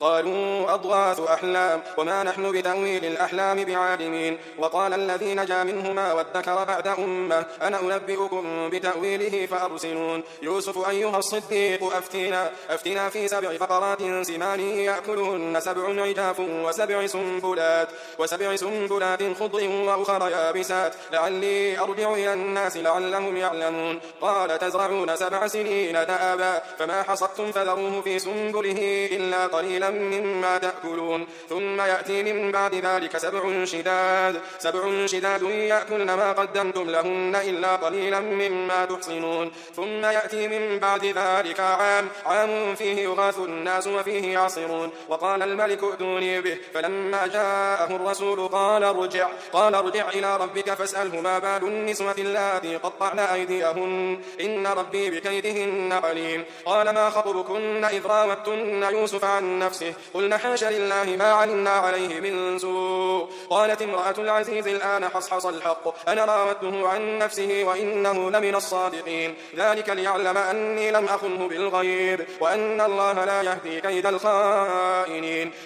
قالوا أضغاث أحلام وما نحن بتأويل الأحلام بعالمين. وقال الذي نجا منهما وادكر بعد أمة أنا أنبئكم بتأويله فأرسلون. يوسف أيها الصديق أفتنا في 7 بقرات سمان يأكلهن 7 عجاف وسبع سنبلات خضر وأخر يابسات لعلي أرجع إلى الناس لعلهم يعلمون. قال تزرعون 7 سنين دأبا فما حصدتم فذروه في سنبله إلا قليلا مما تأكلون. ثم يأتي من بعد ذلك 7 شداد يأكلن ما قدمتم لهن إلا قليلا مما تحصنون. ثم يأتي من بعد ذلك عام فيه يغاث الناس وفيه يعصرون. وقال الملك ائتوني به فلما جاءه الرسول قال ارجع إلى ربك فاسأله ما بال النسوة اللاتي قطعن أيديهن إن ربي بكيدهن عليم. قال ما خطبكن إذ راوتن يوسف عن نفسه قلنا حاش لله ما علمنا عليه من سوء. قالت امرأة العزيز الآن حصحص الحق أنا راودته عن نفسه وإنه لمن الصادقين. ذلك ليعلم أني لم أخنه بالغيب وأن الله لا يهدي كيد الخائنين.